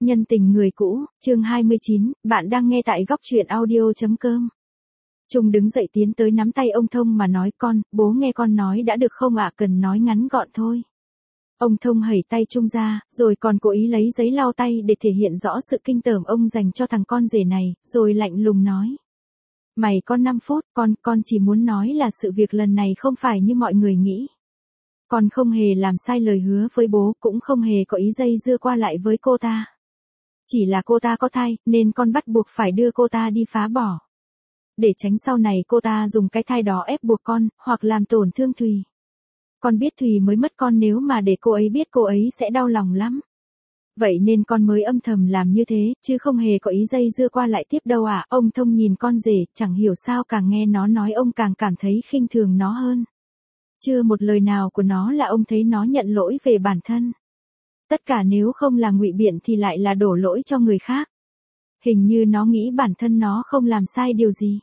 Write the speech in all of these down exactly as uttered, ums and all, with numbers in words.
Nhân tình người cũ, chương hai mươi chín, bạn đang nghe tại góc truyện audio.com. Trung đứng dậy tiến tới nắm tay ông Thông mà nói con, bố nghe con nói đã được không ạ, cần nói ngắn gọn thôi. Ông Thông hẩy tay Trung ra, rồi còn cố ý lấy giấy lau tay để thể hiện rõ sự kinh tởm ông dành cho thằng con rể này, rồi lạnh lùng nói. Mày con năm phút, con, con chỉ muốn nói là sự việc lần này không phải như mọi người nghĩ. Con không hề làm sai lời hứa với bố, cũng không hề có ý dây dưa qua lại với cô ta. Chỉ là cô ta có thai, nên con bắt buộc phải đưa cô ta đi phá bỏ. Để tránh sau này cô ta dùng cái thai đó ép buộc con, hoặc làm tổn thương Thùy. Con biết Thùy mới mất con, nếu mà để cô ấy biết cô ấy sẽ đau lòng lắm. Vậy nên con mới âm thầm làm như thế, chứ không hề có ý dây dưa qua lại tiếp đâu ạ. À. Ông Thông nhìn con rể, chẳng hiểu sao càng nghe nó nói ông càng cảm thấy khinh thường nó hơn. Chưa một lời nào của nó là ông thấy nó nhận lỗi về bản thân. Tất cả nếu không là ngụy biện thì lại là đổ lỗi cho người khác. Hình như nó nghĩ bản thân nó không làm sai điều gì.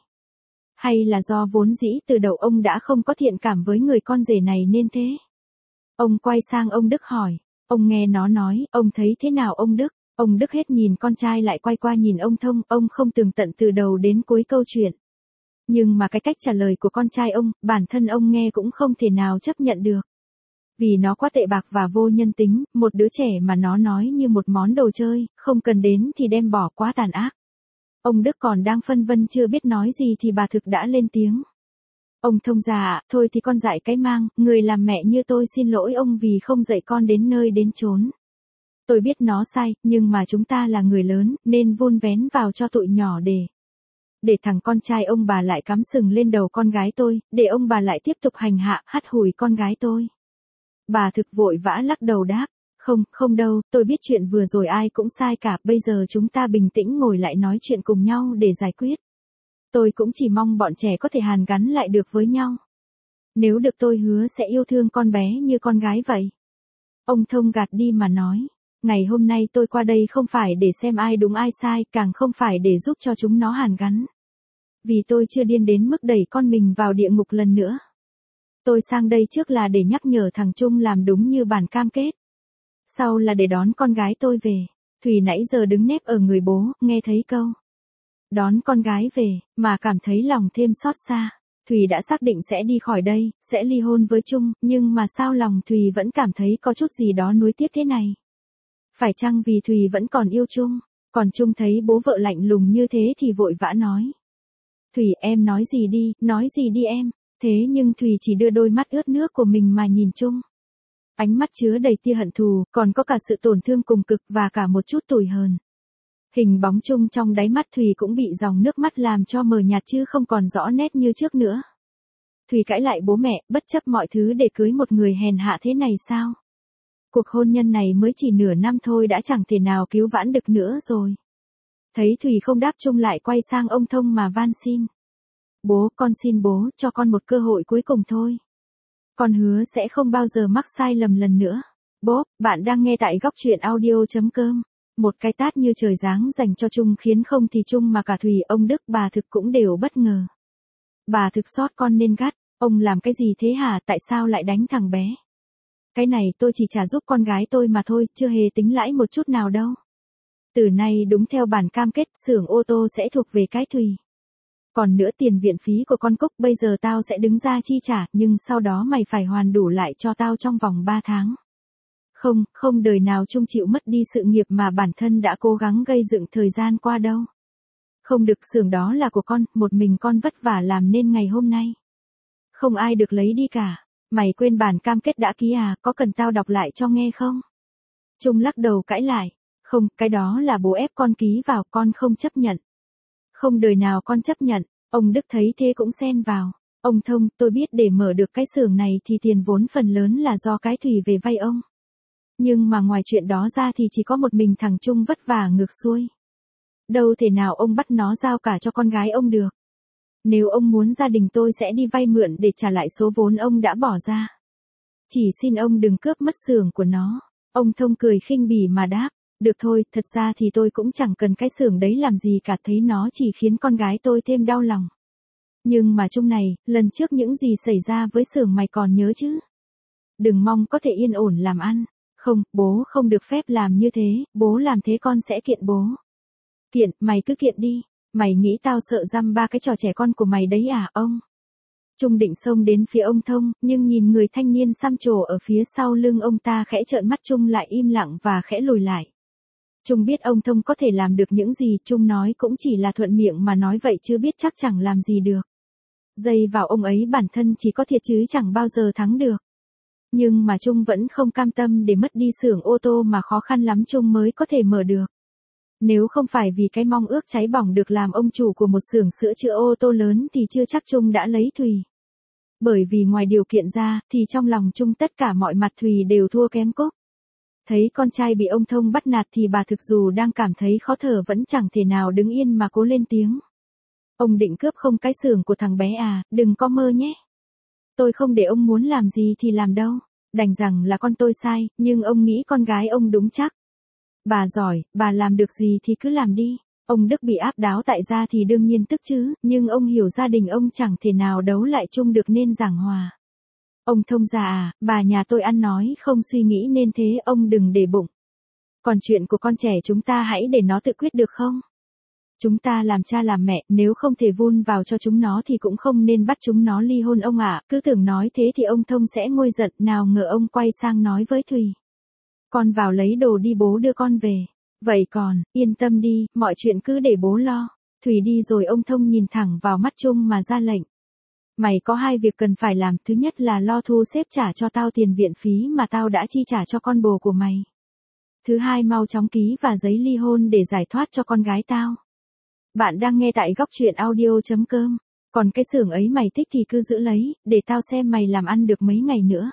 Hay là do vốn dĩ từ đầu ông đã không có thiện cảm với người con rể này nên thế. Ông quay sang ông Đức hỏi. Ông nghe nó nói, ông thấy thế nào ông Đức? Ông Đức hết nhìn con trai lại quay qua nhìn ông Thông, ông không tường tận từ đầu đến cuối câu chuyện. Nhưng mà cái cách trả lời của con trai ông, bản thân ông nghe cũng không thể nào chấp nhận được. Vì nó quá tệ bạc và vô nhân tính, một đứa trẻ mà nó nói như một món đồ chơi, không cần đến thì đem bỏ, quá tàn ác. Ông Đức còn đang phân vân chưa biết nói gì thì bà Thực đã lên tiếng. Ông Thông già ạ, thôi thì con dạy cái mang, người làm mẹ như tôi xin lỗi ông vì không dạy con đến nơi đến chốn. Tôi biết nó sai, nhưng mà chúng ta là người lớn, nên vun vén vào cho tụi nhỏ để... Để thằng con trai ông bà lại cắm sừng lên đầu con gái tôi, để ông bà lại tiếp tục hành hạ, hắt hủi con gái tôi. Bà Thực vội vã lắc đầu đáp, không, không đâu, tôi biết chuyện vừa rồi ai cũng sai cả, bây giờ chúng ta bình tĩnh ngồi lại nói chuyện cùng nhau để giải quyết. Tôi cũng chỉ mong bọn trẻ có thể hàn gắn lại được với nhau. Nếu được tôi hứa sẽ yêu thương con bé như con gái vậy. Ông Thông gạt đi mà nói, ngày hôm nay tôi qua đây không phải để xem ai đúng ai sai, càng không phải để giúp cho chúng nó hàn gắn. Vì tôi chưa điên đến mức đẩy con mình vào địa ngục lần nữa. Tôi sang đây trước là để nhắc nhở thằng Trung làm đúng như bản cam kết. Sau là để đón con gái tôi về. Thùy nãy giờ đứng nép ở người bố, nghe thấy câu đón con gái về, mà cảm thấy lòng thêm xót xa. Thùy đã xác định sẽ đi khỏi đây, sẽ ly hôn với Trung, nhưng mà sao lòng Thùy vẫn cảm thấy có chút gì đó nuối tiếc thế này. Phải chăng vì Thùy vẫn còn yêu Trung, còn Trung thấy bố vợ lạnh lùng như thế thì vội vã nói. Thùy em nói gì đi, nói gì đi em. Thế nhưng Thùy chỉ đưa đôi mắt ướt nước của mình mà nhìn Trung. Ánh mắt chứa đầy tia hận thù, còn có cả sự tổn thương cùng cực và cả một chút tủi hờn. Hình bóng Trung trong đáy mắt Thùy cũng bị dòng nước mắt làm cho mờ nhạt chứ không còn rõ nét như trước nữa. Thùy cãi lại bố mẹ, bất chấp mọi thứ để cưới một người hèn hạ thế này sao? Cuộc hôn nhân này mới chỉ nửa năm thôi đã chẳng thể nào cứu vãn được nữa rồi. Thấy Thùy không đáp, Trung lại quay sang ông Thông mà van xin. Bố, con xin bố, cho con một cơ hội cuối cùng thôi. Con hứa sẽ không bao giờ mắc sai lầm lần nữa. Bố, bạn đang nghe tại góc truyện audio.com. Một cái tát như trời giáng dành cho Trung khiến không thì Trung mà cả Thùy, ông Đức, bà Thực cũng đều bất ngờ. Bà Thực xót con nên gắt, ông làm cái gì thế hả, tại sao lại đánh thằng bé? Cái này tôi chỉ trả giúp con gái tôi mà thôi, chưa hề tính lãi một chút nào đâu. Từ nay đúng theo bản cam kết, xưởng ô tô sẽ thuộc về cái Thùy. Còn nữa tiền viện phí của con Cúc bây giờ tao sẽ đứng ra chi trả, nhưng sau đó mày phải hoàn đủ lại cho tao trong vòng ba tháng. Không, không đời nào Trung chịu mất đi sự nghiệp mà bản thân đã cố gắng gây dựng thời gian qua đâu. Không được, xưởng đó là của con, một mình con vất vả làm nên ngày hôm nay. Không ai được lấy đi cả. Mày quên bản cam kết đã ký à, có cần tao đọc lại cho nghe không? Trung lắc đầu cãi lại. Không, cái đó là bố ép con ký vào, con không chấp nhận. Không đời nào con chấp nhận. Ông Đức thấy thế cũng xen vào. Ông Thông, tôi biết để mở được cái xưởng này thì tiền vốn phần lớn là do cái Thùy về vay ông. Nhưng mà ngoài chuyện đó ra thì chỉ có một mình thằng Trung vất vả ngược xuôi. Đâu thể nào ông bắt nó giao cả cho con gái ông được. Nếu ông muốn gia đình tôi sẽ đi vay mượn để trả lại số vốn ông đã bỏ ra. Chỉ xin ông đừng cướp mất xưởng của nó. Ông Thông cười khinh bỉ mà đáp. Được thôi, thật ra thì tôi cũng chẳng cần cái xưởng đấy làm gì cả, thấy nó chỉ khiến con gái tôi thêm đau lòng. Nhưng mà Trung này, lần trước những gì xảy ra với xưởng mày còn nhớ chứ? Đừng mong có thể yên ổn làm ăn. Không, bố không được phép làm như thế, bố làm thế con sẽ kiện bố. Kiện, mày cứ kiện đi, mày nghĩ tao sợ dăm ba cái trò trẻ con của mày đấy à, ông? Trung định xông đến phía ông Thông, nhưng nhìn người thanh niên xăm trổ ở phía sau lưng ông ta khẽ trợn mắt, Trung lại im lặng và khẽ lùi lại. Trung biết ông Thông có thể làm được những gì, Trung nói cũng chỉ là thuận miệng mà nói vậy chứ biết chắc chẳng làm gì được. Dây vào ông ấy bản thân chỉ có thiệt chứ chẳng bao giờ thắng được. Nhưng mà Trung vẫn không cam tâm để mất đi xưởng ô tô mà khó khăn lắm Trung mới có thể mở được. Nếu không phải vì cái mong ước cháy bỏng được làm ông chủ của một xưởng sửa chữa ô tô lớn thì chưa chắc Trung đã lấy Thùy. Bởi vì ngoài điều kiện ra, thì trong lòng Trung tất cả mọi mặt Thùy đều thua kém Cúc. Thấy con trai bị ông Thông bắt nạt thì bà thực dù đang cảm thấy khó thở vẫn chẳng thể nào đứng yên mà cố lên tiếng. Ông định cướp không cái xưởng của thằng bé à, đừng có mơ nhé. Tôi không để ông muốn làm gì thì làm đâu. Đành rằng là con tôi sai, nhưng ông nghĩ con gái ông đúng chắc. Bà giỏi, bà làm được gì thì cứ làm đi. Ông Đức bị áp đáo tại gia thì đương nhiên tức chứ, nhưng ông hiểu gia đình ông chẳng thể nào đấu lại chung được nên giảng hòa. Ông Thông già à, bà nhà tôi ăn nói không suy nghĩ nên thế ông đừng để bụng. Còn chuyện của con trẻ chúng ta hãy để nó tự quyết được không? Chúng ta làm cha làm mẹ, nếu không thể vun vào cho chúng nó thì cũng không nên bắt chúng nó ly hôn ông ạ. Cứ tưởng nói thế thì ông Thông sẽ nguôi giận, nào ngờ ông quay sang nói với Thùy. Con vào lấy đồ đi, bố đưa con về. Vậy còn, yên tâm đi, mọi chuyện cứ để bố lo. Thùy đi rồi ông Thông nhìn thẳng vào mắt Trung mà ra lệnh. Mày có hai việc cần phải làm, thứ nhất là lo thu xếp trả cho tao tiền viện phí mà tao đã chi trả cho con bồ của mày. Thứ hai mau chóng ký và giấy ly hôn để giải thoát cho con gái tao. Bạn đang nghe tại góc truyện audio chấm com. Còn cái xưởng ấy mày thích thì cứ giữ lấy, để tao xem mày làm ăn được mấy ngày nữa.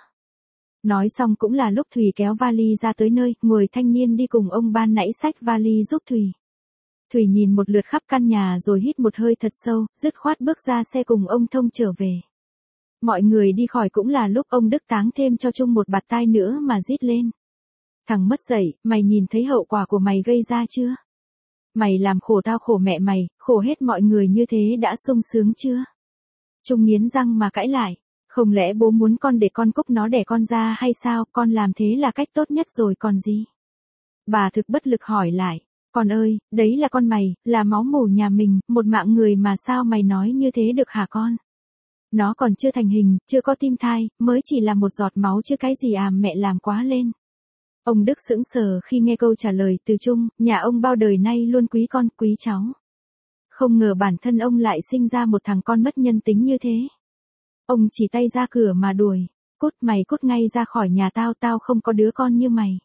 Nói xong cũng là lúc Thùy kéo vali ra tới nơi, người thanh niên đi cùng ông ban nãy xách vali giúp Thùy. Thùy nhìn một lượt khắp căn nhà rồi hít một hơi thật sâu, dứt khoát bước ra xe cùng ông Thông trở về. Mọi người đi khỏi cũng là lúc ông Đức táng thêm cho Trung một bạt tai nữa mà rít lên. Thằng mất dạy, mày nhìn thấy hậu quả của mày gây ra chưa? Mày làm khổ tao, khổ mẹ mày, khổ hết mọi người như thế đã sung sướng chưa? Trung nghiến răng mà cãi lại. Không lẽ bố muốn con để con Cúc nó đẻ con ra hay sao, con làm thế là cách tốt nhất rồi còn gì? Bà thực bất lực hỏi lại. Con ơi, đấy là con mày, là máu mủ nhà mình, một mạng người mà sao mày nói như thế được hả con? Nó còn chưa thành hình, chưa có tim thai, mới chỉ là một giọt máu chứ cái gì à, mẹ làm quá lên. Ông Đức sững sờ khi nghe câu trả lời từ Trung, nhà ông bao đời nay luôn quý con, quý cháu. Không ngờ bản thân ông lại sinh ra một thằng con mất nhân tính như thế. Ông chỉ tay ra cửa mà đuổi, cút mày cút ngay ra khỏi nhà tao, tao không có đứa con như mày.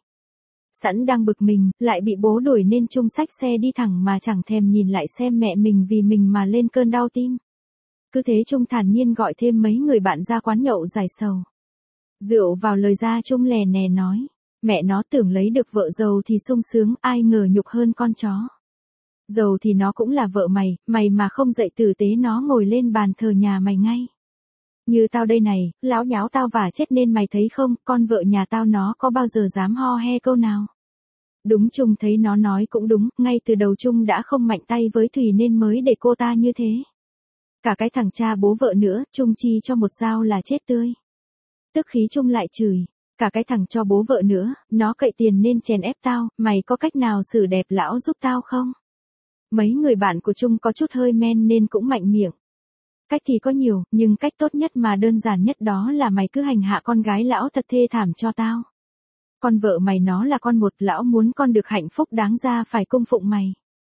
Sẵn đang bực mình, lại bị bố đuổi nên Trung xách xe đi thẳng mà chẳng thèm nhìn lại xem mẹ mình vì mình mà lên cơn đau tim. Cứ thế Trung thản nhiên gọi thêm mấy người bạn ra quán nhậu giải sầu. Rượu vào lời ra Trung lè nè nói, mẹ nó tưởng lấy được vợ giàu thì sung sướng, ai ngờ nhục hơn con chó. Giàu thì nó cũng là vợ mày, mày mà không dạy tử tế nó ngồi lên bàn thờ nhà mày ngay. Như tao đây này, láo nháo tao vả chết nên mày thấy không, con vợ nhà tao nó có bao giờ dám ho he câu nào. Đúng, Trung thấy nó nói cũng đúng, ngay từ đầu Trung đã không mạnh tay với Thùy nên mới để cô ta như thế. Cả cái thằng cha bố vợ nữa, Trung chi cho một dao là chết tươi. Tức khí Trung lại chửi, cả cái thằng cho bố vợ nữa, nó cậy tiền nên chèn ép tao, mày có cách nào xử đẹp lão giúp tao không? Mấy người bạn của Trung có chút hơi men nên cũng mạnh miệng. Cách thì có nhiều, nhưng cách tốt nhất mà đơn giản nhất đó là mày cứ hành hạ con gái lão thật thê thảm cho tao. Con vợ mày nó là con một, lão muốn con được hạnh phúc đáng ra phải cung phụng mày.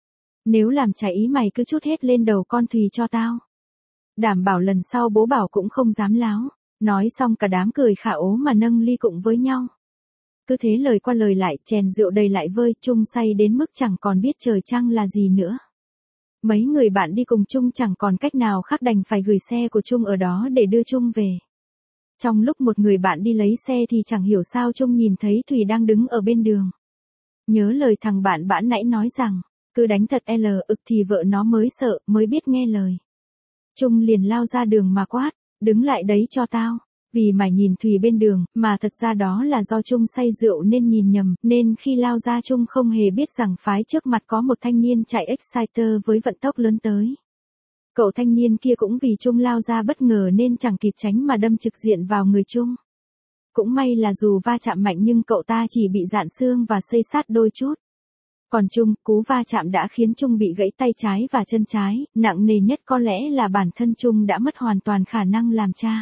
Nếu làm trái ý mày cứ trút hết lên đầu con Thùy cho tao. Đảm bảo lần sau bố bảo cũng không dám láo. Nói xong cả đám cười khả ố mà nâng ly cụng với nhau. Cứ thế lời qua lời lại, chèn rượu đầy lại vơi, Trung say đến mức chẳng còn biết trời trăng là gì nữa. Mấy người bạn đi cùng Trung chẳng còn cách nào khác đành phải gửi xe của Trung ở đó để đưa Trung về. Trong lúc một người bạn đi lấy xe thì chẳng hiểu sao Trung nhìn thấy Thùy đang đứng ở bên đường. Nhớ lời thằng bạn bẵn nãy nói rằng, cứ đánh thật L ực thì vợ nó mới sợ, mới biết nghe lời. Trung liền lao ra đường mà quát, đứng lại đấy cho tao. Vì mày nhìn Thùy bên đường, mà thật ra đó là do Trung say rượu nên nhìn nhầm, nên khi lao ra Trung không hề biết rằng phái trước mặt có một thanh niên chạy Exciter với vận tốc lớn tới. Cậu thanh niên kia cũng vì Trung lao ra bất ngờ nên chẳng kịp tránh mà đâm trực diện vào người Trung. Cũng may là dù va chạm mạnh nhưng cậu ta chỉ bị rạn xương và xây xát đôi chút. Còn Trung, cú va chạm đã khiến Trung bị gãy tay trái và chân trái, nặng nề nhất có lẽ là bản thân Trung đã mất hoàn toàn khả năng làm cha.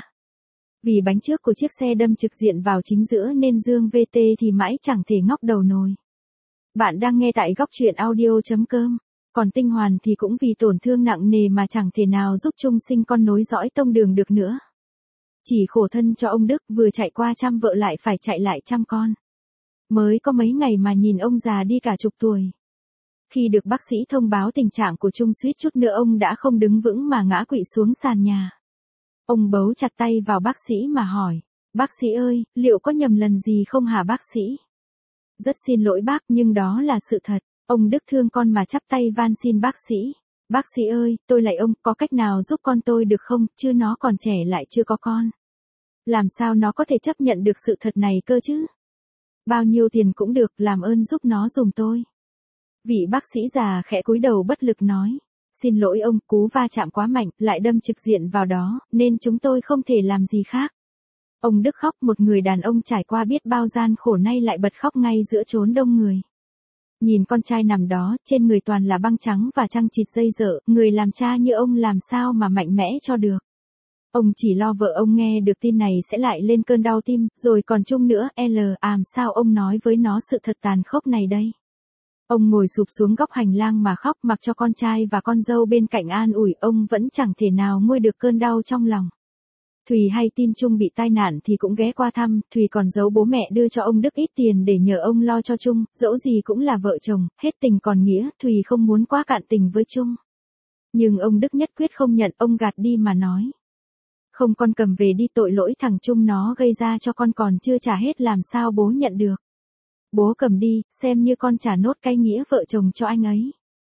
Vì bánh trước của chiếc xe đâm trực diện vào chính giữa nên Dương vê tê thì mãi chẳng thể ngóc đầu nồi. Bạn đang nghe tại góc truyện audio chấm com. Còn Tinh Hoàn thì cũng vì tổn thương nặng nề mà chẳng thể nào giúp Trung sinh con nối dõi tông đường được nữa. Chỉ khổ thân cho ông Đức vừa chạy qua chăm vợ lại phải chạy lại chăm con. Mới có mấy ngày mà nhìn ông già đi cả chục tuổi. Khi được bác sĩ thông báo tình trạng của Trung suýt chút nữa ông đã không đứng vững mà ngã quỵ xuống sàn nhà. Ông bấu chặt tay vào bác sĩ mà hỏi, bác sĩ ơi, liệu có nhầm lần gì không hả bác sĩ? Rất xin lỗi bác nhưng đó là sự thật. Ông Đức thương con mà chắp tay van xin bác sĩ. Bác sĩ ơi, tôi lạy ông, có cách nào giúp con tôi được không, chứ nó còn trẻ lại chưa có con. Làm sao nó có thể chấp nhận được sự thật này cơ chứ? Bao nhiêu tiền cũng được, làm ơn giúp nó giùm tôi. Vị bác sĩ già khẽ cúi đầu bất lực nói. Xin lỗi ông, cú va chạm quá mạnh, lại đâm trực diện vào đó, nên chúng tôi không thể làm gì khác. Ông Đức khóc, một người đàn ông trải qua biết bao gian khổ nay lại bật khóc ngay giữa chốn đông người. Nhìn con trai nằm đó, trên người toàn là băng trắng và chằng chịt dây dợ, người làm cha như ông làm sao mà mạnh mẽ cho được. Ông chỉ lo vợ ông nghe được tin này sẽ lại lên cơn đau tim, rồi còn Trung nữa, L, làm sao ông nói với nó sự thật tàn khốc này đây. Ông ngồi sụp xuống góc hành lang mà khóc mặc cho con trai và con dâu bên cạnh an ủi, ông vẫn chẳng thể nào nguôi được cơn đau trong lòng. Thùy hay tin Trung bị tai nạn thì cũng ghé qua thăm, Thùy còn giấu bố mẹ đưa cho ông Đức ít tiền để nhờ ông lo cho Trung, dẫu gì cũng là vợ chồng, hết tình còn nghĩa, Thùy không muốn quá cạn tình với Trung. Nhưng ông Đức nhất quyết không nhận, ông gạt đi mà nói. Không, con cầm về đi, tội lỗi thằng Trung nó gây ra cho con còn chưa trả hết làm sao bố nhận được. Bố cầm đi, xem như con trả nốt cái nghĩa vợ chồng cho anh ấy.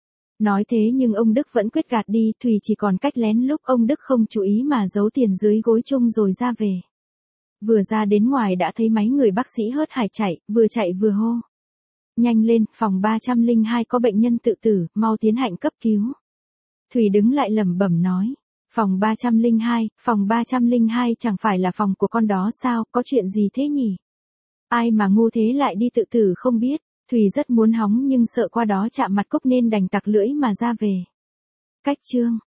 Nói thế nhưng ông Đức vẫn quyết gạt đi, Thùy chỉ còn cách lén lúc ông Đức không chú ý mà giấu tiền dưới gối Trung rồi ra về. Vừa ra đến ngoài đã thấy mấy người bác sĩ hớt hải chạy, vừa chạy vừa hô. Nhanh lên, phòng ba trăm lẻ hai có bệnh nhân tự tử, mau tiến hành cấp cứu. Thùy đứng lại lẩm bẩm nói. Phòng ba trăm lẻ hai, phòng ba trăm lẻ hai chẳng phải là phòng của con đó sao, có chuyện gì thế nhỉ? Ai mà ngu thế lại đi tự tử không biết. Thùy rất muốn hóng nhưng sợ qua đó chạm mặt Cúc nên đành tặc lưỡi mà ra về. Cách chương